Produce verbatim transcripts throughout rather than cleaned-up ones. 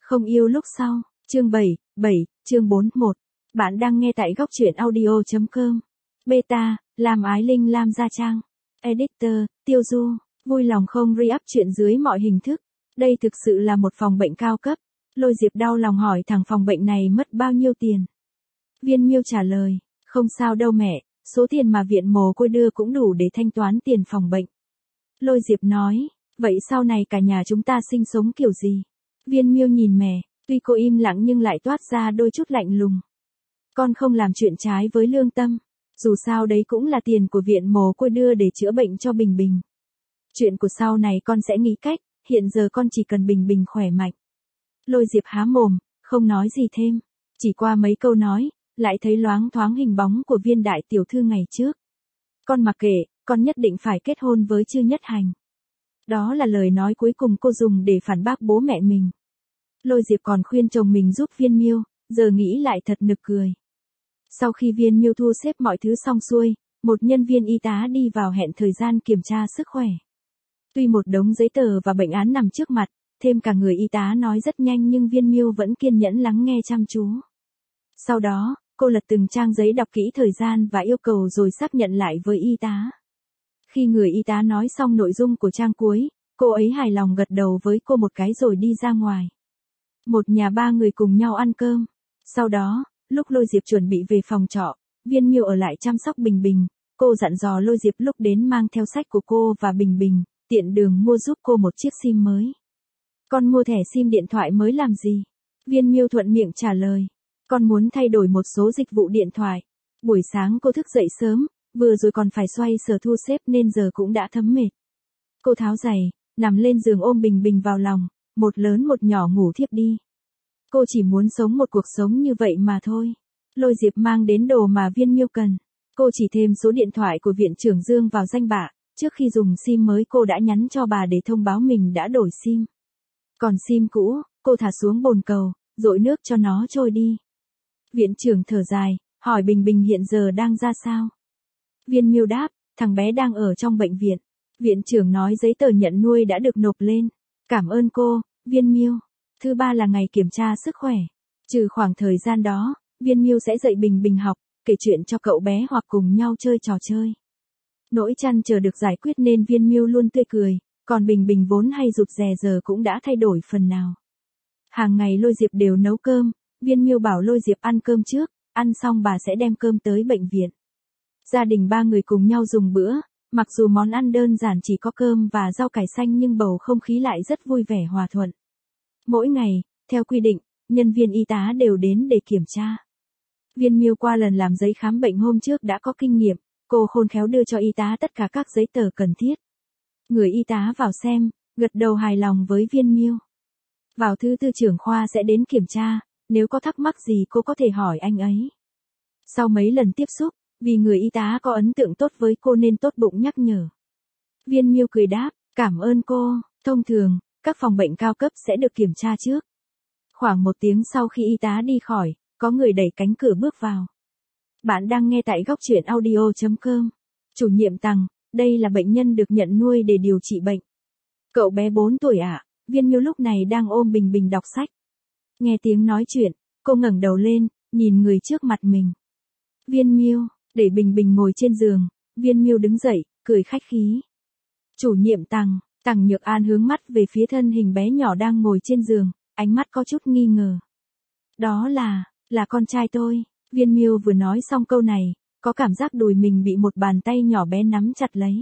Không yêu lúc sau, chương bảy, bảy, chương bốn một. Bạn đang nghe tại góc truyện audio chấm com. Beta, Lam Ái Linh Lam Gia Trang. Editor, Tiêu Du, vui lòng không re-up chuyện dưới mọi hình thức. Đây thực sự là một phòng bệnh cao cấp. Lôi Diệp đau lòng hỏi thằng phòng bệnh này mất bao nhiêu tiền. Viên Miêu trả lời, không sao đâu mẹ, số tiền mà viện mồ côi đưa cũng đủ để thanh toán tiền phòng bệnh. Lôi Diệp nói, vậy sau này cả nhà chúng ta sinh sống kiểu gì? Viên Miêu nhìn mẹ, tuy cô im lặng nhưng lại toát ra đôi chút lạnh lùng. Con không làm chuyện trái với lương tâm, dù sao đấy cũng là tiền của viện mồ côi đưa để chữa bệnh cho Bình Bình. Chuyện của sau này con sẽ nghĩ cách, hiện giờ con chỉ cần Bình Bình khỏe mạnh. Lôi Diệp há mồm, không nói gì thêm, chỉ qua mấy câu nói, lại thấy loáng thoáng hình bóng của Viên đại tiểu thư ngày trước. Con mặc kệ, con nhất định phải kết hôn với Chư Nhất Hành. Đó là lời nói cuối cùng cô dùng để phản bác bố mẹ mình. Lôi Diệp còn khuyên chồng mình giúp Viên Miêu, giờ nghĩ lại thật nực cười. Sau khi Viên Miêu thu xếp mọi thứ xong xuôi, một nhân viên y tá đi vào hẹn thời gian kiểm tra sức khỏe. Tuy một đống giấy tờ và bệnh án nằm trước mặt, thêm cả người y tá nói rất nhanh nhưng Viên Miêu vẫn kiên nhẫn lắng nghe chăm chú. Sau đó, cô lật từng trang giấy đọc kỹ thời gian và yêu cầu rồi xác nhận lại với y tá. Khi người y tá nói xong nội dung của trang cuối, cô ấy hài lòng gật đầu với cô một cái rồi đi ra ngoài. Một nhà ba người cùng nhau ăn cơm. Sau đó, lúc Lôi Diệp chuẩn bị về phòng trọ, Viên Miêu ở lại chăm sóc Bình Bình. Cô dặn dò Lôi Diệp lúc đến mang theo sách của cô và Bình Bình, tiện đường mua giúp cô một chiếc sim mới. Con mua thẻ sim điện thoại mới làm gì? Viên Miêu thuận miệng trả lời. Con muốn thay đổi một số dịch vụ điện thoại. Buổi sáng cô thức dậy sớm, vừa rồi còn phải xoay sở thu xếp nên giờ cũng đã thấm mệt. Cô tháo giày, nằm lên giường ôm Bình Bình vào lòng, một lớn một nhỏ ngủ thiếp đi. Cô chỉ muốn sống một cuộc sống như vậy mà thôi. Lôi Diệp mang đến đồ mà Viên Miêu cần. Cô chỉ thêm số điện thoại của viện trưởng Dương vào danh bạ, trước khi dùng sim mới cô đã nhắn cho bà để thông báo mình đã đổi sim. Còn sim cũ, cô thả xuống bồn cầu, dội nước cho nó trôi đi. Viện trưởng thở dài, hỏi Bình Bình hiện giờ đang ra sao? Viên Miêu đáp, thằng bé đang ở trong bệnh viện. Viện trưởng nói giấy tờ nhận nuôi đã được nộp lên. Cảm ơn cô, Viên Miêu. Thứ ba là ngày kiểm tra sức khỏe. Trừ khoảng thời gian đó, Viên Miêu sẽ dạy Bình Bình học, kể chuyện cho cậu bé hoặc cùng nhau chơi trò chơi. Nỗi trăn trở được giải quyết nên Viên Miêu luôn tươi cười, còn Bình Bình vốn hay rụt rè giờ cũng đã thay đổi phần nào. Hàng ngày Lôi Diệp đều nấu cơm, Viên Miêu bảo Lôi Diệp ăn cơm trước, ăn xong bà sẽ đem cơm tới bệnh viện. Gia đình ba người cùng nhau dùng bữa, mặc dù món ăn đơn giản chỉ có cơm và rau cải xanh nhưng bầu không khí lại rất vui vẻ hòa thuận. Mỗi ngày, theo quy định, nhân viên y tá đều đến để kiểm tra. Viên Miêu qua lần làm giấy khám bệnh hôm trước đã có kinh nghiệm, cô khôn khéo đưa cho y tá tất cả các giấy tờ cần thiết. Người y tá vào xem, gật đầu hài lòng với Viên Miêu. Vào thứ tư trưởng khoa sẽ đến kiểm tra, nếu có thắc mắc gì cô có thể hỏi anh ấy. Sau mấy lần tiếp xúc, vì người y tá có ấn tượng tốt với cô nên tốt bụng nhắc nhở. Viên Miêu cười đáp, cảm ơn cô. Thông thường, các phòng bệnh cao cấp sẽ được kiểm tra trước. Khoảng một tiếng sau khi y tá đi khỏi, có người đẩy cánh cửa bước vào. Bạn đang nghe tại góc truyện audio chấm com. Chủ nhiệm Tằng, đây là bệnh nhân được nhận nuôi để điều trị bệnh. Cậu bé bốn tuổi ạ. À? Viên Miêu lúc này đang ôm Bình Bình đọc sách. Nghe tiếng nói chuyện, cô ngẩng đầu lên, nhìn người trước mặt mình. Viên Miêu, để Bình Bình ngồi trên giường, Viên Miêu đứng dậy, cười khách khí. Chủ nhiệm Tằng, Tằng Nhược An hướng mắt về phía thân hình bé nhỏ đang ngồi trên giường, ánh mắt có chút nghi ngờ. Đó là, là con trai tôi. Viên Miêu vừa nói xong câu này, có cảm giác đùi mình bị một bàn tay nhỏ bé nắm chặt lấy.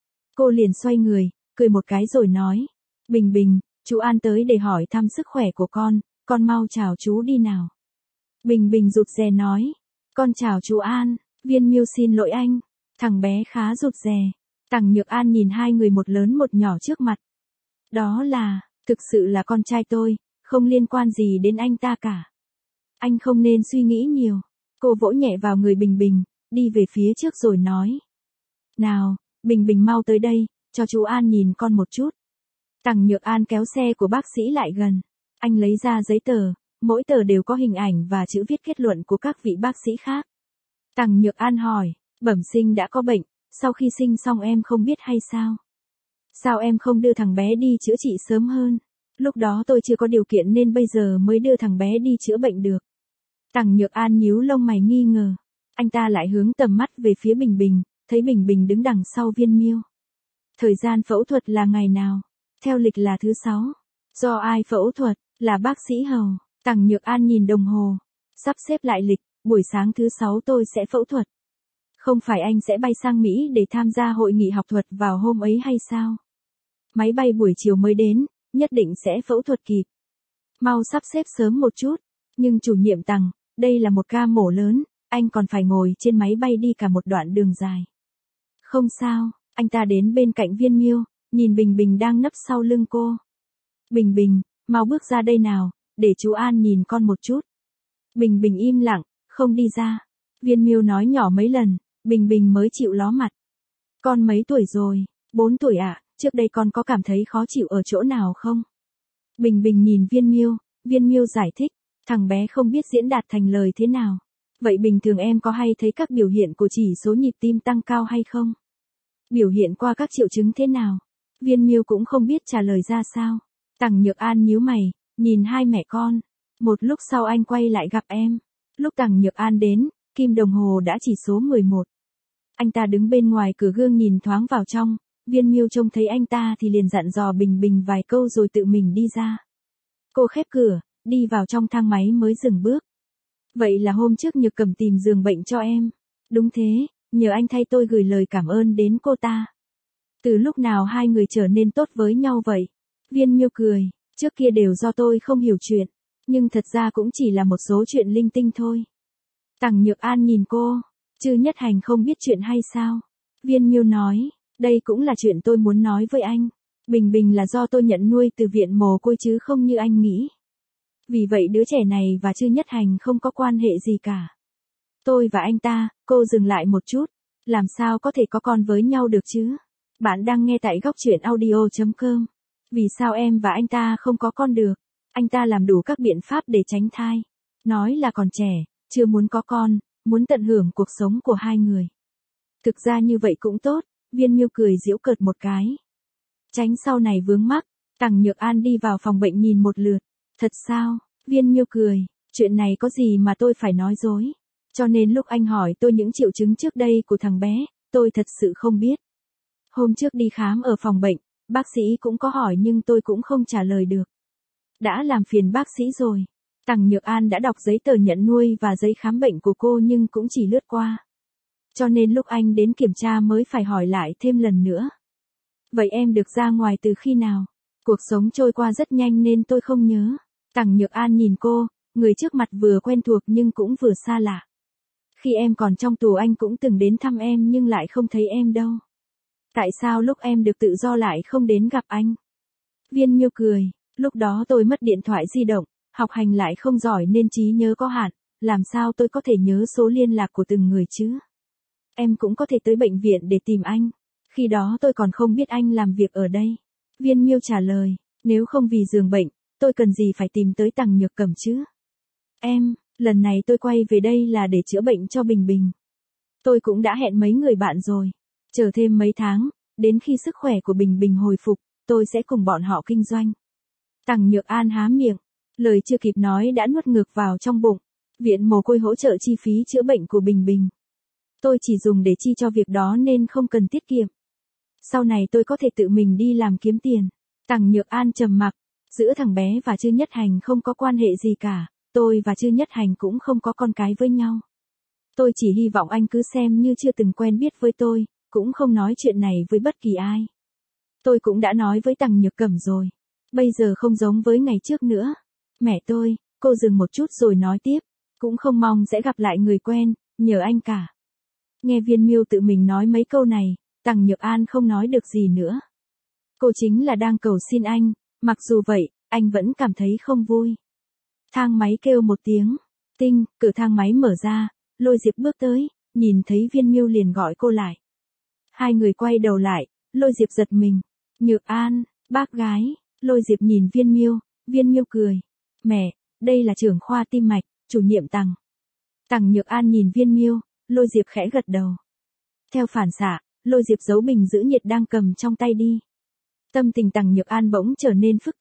Cô liền xoay người, cười một cái rồi nói. Bình Bình, chú An tới để hỏi thăm sức khỏe của con, con mau chào chú đi nào. Bình Bình rụt rè nói. Con chào chú An. Viên Miêu xin lỗi anh. Thằng bé khá rụt rè. Tằng Nhược An nhìn hai người một lớn một nhỏ trước mặt. Đó là, thực sự là con trai tôi, không liên quan gì đến anh ta cả. Anh không nên suy nghĩ nhiều. Cô vỗ nhẹ vào người Bình Bình, đi về phía trước rồi nói. Nào, Bình Bình mau tới đây, cho chú An nhìn con một chút. Tằng Nhược An kéo xe của bác sĩ lại gần. Anh lấy ra giấy tờ, mỗi tờ đều có hình ảnh và chữ viết kết luận của các vị bác sĩ khác. Tằng Nhược An hỏi, bẩm sinh đã có bệnh, sau khi sinh xong em không biết hay sao? Sao em không đưa thằng bé đi chữa trị sớm hơn? Lúc đó tôi chưa có điều kiện nên bây giờ mới đưa thằng bé đi chữa bệnh được. Tằng Nhược An nhíu lông mày nghi ngờ. Anh ta lại hướng tầm mắt về phía Bình Bình, thấy Bình Bình đứng đằng sau Viên Miêu. Thời gian phẫu thuật là ngày nào? Theo lịch là thứ sáu. Do ai phẫu thuật? Là bác sĩ Hầu. Tằng Nhược An nhìn đồng hồ. Sắp xếp lại lịch, buổi sáng thứ sáu tôi sẽ phẫu thuật. Không phải anh sẽ bay sang Mỹ để tham gia hội nghị học thuật vào hôm ấy hay sao? Máy bay buổi chiều mới đến, nhất định sẽ phẫu thuật kịp. Mau sắp xếp sớm một chút. Nhưng chủ nhiệm Tằng, đây là một ca mổ lớn, anh còn phải ngồi trên máy bay đi cả một đoạn đường dài. Không sao, anh ta đến bên cạnh Viên Miêu, nhìn Bình Bình đang nấp sau lưng cô. Bình Bình, mau bước ra đây nào, để chú An nhìn con một chút. Bình Bình im lặng, không đi ra. Viên Miêu nói nhỏ mấy lần, Bình Bình mới chịu ló mặt. Con mấy tuổi rồi? Bốn tuổi ạ, à, trước đây con có cảm thấy khó chịu ở chỗ nào không? Bình Bình nhìn Viên Miêu, Viên Miêu giải thích, thằng bé không biết diễn đạt thành lời thế nào. Vậy bình thường em có hay thấy các biểu hiện của chỉ số nhịp tim tăng cao hay không? Biểu hiện qua các triệu chứng thế nào? Viên Miêu cũng không biết trả lời ra sao. Tằng Nhược An nhíu mày, nhìn hai mẹ con. Một lúc sau anh quay lại gặp em. Lúc Tằng Nhược An đến, kim đồng hồ đã chỉ số mười một. Anh ta đứng bên ngoài cửa gương nhìn thoáng vào trong. Viên Miêu trông thấy anh ta thì liền dặn dò Bình Bình vài câu rồi tự mình đi ra. Cô khép cửa, đi vào trong thang máy mới dừng bước. Vậy là hôm trước Nhược Cẩm tìm giường bệnh cho em. Đúng thế, nhờ anh thay tôi gửi lời cảm ơn đến cô ta. Từ lúc nào hai người trở nên tốt với nhau vậy? Viên Miêu cười, trước kia đều do tôi không hiểu chuyện, nhưng thật ra cũng chỉ là một số chuyện linh tinh thôi. Tằng Nhược An nhìn cô, Chư Nhất Hành không biết chuyện hay sao? Viên Miêu nói, đây cũng là chuyện tôi muốn nói với anh. Bình Bình là do tôi nhận nuôi từ viện mồ côi chứ không như anh nghĩ. Vì vậy đứa trẻ này và Chư Nhất Hành không có quan hệ gì cả. Tôi và anh ta, cô dừng lại một chút, làm sao có thể có con với nhau được chứ? Bạn đang nghe tại góc truyện audio chấm com. Vì sao em và anh ta không có con được? Anh ta làm đủ các biện pháp để tránh thai. Nói là còn trẻ, chưa muốn có con, muốn tận hưởng cuộc sống của hai người. Thực ra như vậy cũng tốt, Viên Miêu cười giễu cợt một cái. Tránh sau này vướng mắc, Tằng Nhược An đi vào phòng bệnh nhìn một lượt. Thật sao? Viên Miêu cười, chuyện này có gì mà tôi phải nói dối. Cho nên lúc anh hỏi tôi những triệu chứng trước đây của thằng bé, tôi thật sự không biết. Hôm trước đi khám ở phòng bệnh, bác sĩ cũng có hỏi nhưng tôi cũng không trả lời được. Đã làm phiền bác sĩ rồi. Tằng Nhược An đã đọc giấy tờ nhận nuôi và giấy khám bệnh của cô nhưng cũng chỉ lướt qua. Cho nên lúc anh đến kiểm tra mới phải hỏi lại thêm lần nữa. Vậy em được ra ngoài từ khi nào? Cuộc sống trôi qua rất nhanh nên tôi không nhớ. Tằng Nhược An nhìn cô, người trước mặt vừa quen thuộc nhưng cũng vừa xa lạ. Khi em còn trong tù anh cũng từng đến thăm em nhưng lại không thấy em đâu. Tại sao lúc em được tự do lại không đến gặp anh? Viên Miêu cười, lúc đó tôi mất điện thoại di động, học hành lại không giỏi nên trí nhớ có hạn, làm sao tôi có thể nhớ số liên lạc của từng người chứ? Em cũng có thể tới bệnh viện để tìm anh. Khi đó tôi còn không biết anh làm việc ở đây. Viên Miêu trả lời, nếu không vì giường bệnh, tôi cần gì phải tìm tới Tằng Nhược Cẩm chứ? Em, lần này tôi quay về đây là để chữa bệnh cho Bình Bình. Tôi cũng đã hẹn mấy người bạn rồi. Chờ thêm mấy tháng, đến khi sức khỏe của Bình Bình hồi phục, tôi sẽ cùng bọn họ kinh doanh. Tằng Nhược An há miệng, lời chưa kịp nói đã nuốt ngược vào trong bụng. Viện mồ côi hỗ trợ chi phí chữa bệnh của Bình Bình. Tôi chỉ dùng để chi cho việc đó nên không cần tiết kiệm. Sau này tôi có thể tự mình đi làm kiếm tiền. Tằng Nhược An trầm mặc, giữa thằng bé và Chư Nhất Hành không có quan hệ gì cả, tôi và Chư Nhất Hành cũng không có con cái với nhau. Tôi chỉ hy vọng anh cứ xem như chưa từng quen biết với tôi, cũng không nói chuyện này với bất kỳ ai. Tôi cũng đã nói với Tằng Nhược Cẩm rồi. Bây giờ không giống với ngày trước nữa. Mẹ tôi, cô dừng một chút rồi nói tiếp, cũng không mong sẽ gặp lại người quen, nhờ anh cả. Nghe Viên Miêu tự mình nói mấy câu này, Tằng Nhược An không nói được gì nữa. Cô chính là đang cầu xin anh, mặc dù vậy, anh vẫn cảm thấy không vui. Thang máy kêu một tiếng, tinh, cửa thang máy mở ra, Lôi Diệp bước tới, nhìn thấy Viên Miêu liền gọi cô lại. Hai người quay đầu lại, Lôi Diệp giật mình. Nhược An, bác gái. Lôi Diệp nhìn Viên Miêu, Viên Miêu cười. Mẹ, đây là trưởng khoa tim mạch, chủ nhiệm Tằng. Tằng Nhược An nhìn Viên Miêu, Lôi Diệp khẽ gật đầu. Theo phản xạ, Lôi Diệp giấu bình giữ nhiệt đang cầm trong tay đi. Tâm tình Tằng Nhược An bỗng trở nên phức tạp,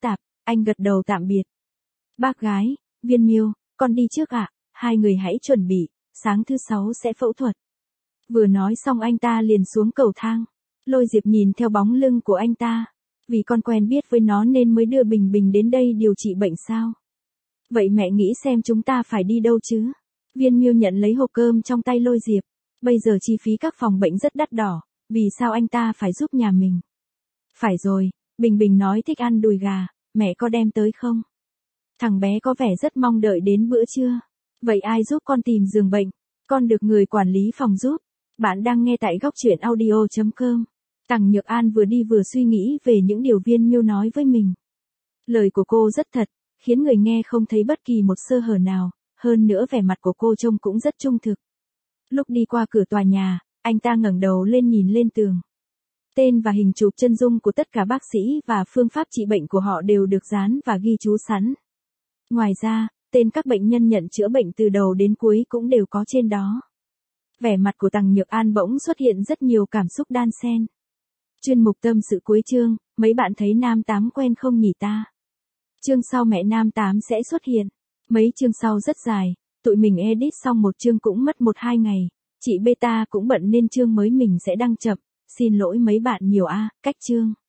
Anh gật đầu tạm biệt. Bác gái, Viên Miêu, con đi trước ạ, hai người hãy chuẩn bị, sáng thứ sáu sẽ phẫu thuật. Vừa nói xong anh ta liền xuống cầu thang. Lôi Diệp nhìn theo bóng lưng của anh ta. Vì con quen biết với nó nên mới đưa Bình Bình đến đây điều trị bệnh sao? Vậy mẹ nghĩ xem chúng ta phải đi đâu chứ? Viên Miêu nhận lấy hộp cơm trong tay Lôi Diệp. Bây giờ chi phí các phòng bệnh rất đắt đỏ, vì sao anh ta phải giúp nhà mình? Phải rồi, Bình Bình nói thích ăn đùi gà, mẹ có đem tới không? Thằng bé có vẻ rất mong đợi đến bữa trưa. Vậy ai giúp con tìm giường bệnh? Con được người quản lý phòng giúp. Bạn đang nghe tại góc truyện audio chấm com. Tằng Nhược An vừa đi vừa suy nghĩ về những điều Viên Miêu nói với mình. Lời của cô rất thật, khiến người nghe không thấy bất kỳ một sơ hở nào, hơn nữa vẻ mặt của cô trông cũng rất trung thực. Lúc đi qua cửa tòa nhà, anh ta ngẩng đầu lên nhìn lên tường. Tên và hình chụp chân dung của tất cả bác sĩ và phương pháp trị bệnh của họ đều được dán và ghi chú sẵn. Ngoài ra, tên các bệnh nhân nhận chữa bệnh từ đầu đến cuối cũng đều có trên đó. Vẻ mặt của Tằng Nhược An bỗng xuất hiện rất nhiều cảm xúc đan xen. Chuyên mục tâm sự cuối chương, mấy bạn thấy Nam Tám quen không nhỉ ta? Chương sau mẹ Nam Tám sẽ xuất hiện. Mấy chương sau rất dài, tụi mình edit xong một chương cũng mất một hai ngày. Chị Beta cũng bận nên chương mới mình sẽ đăng chậm, xin lỗi mấy bạn nhiều a, cách chương.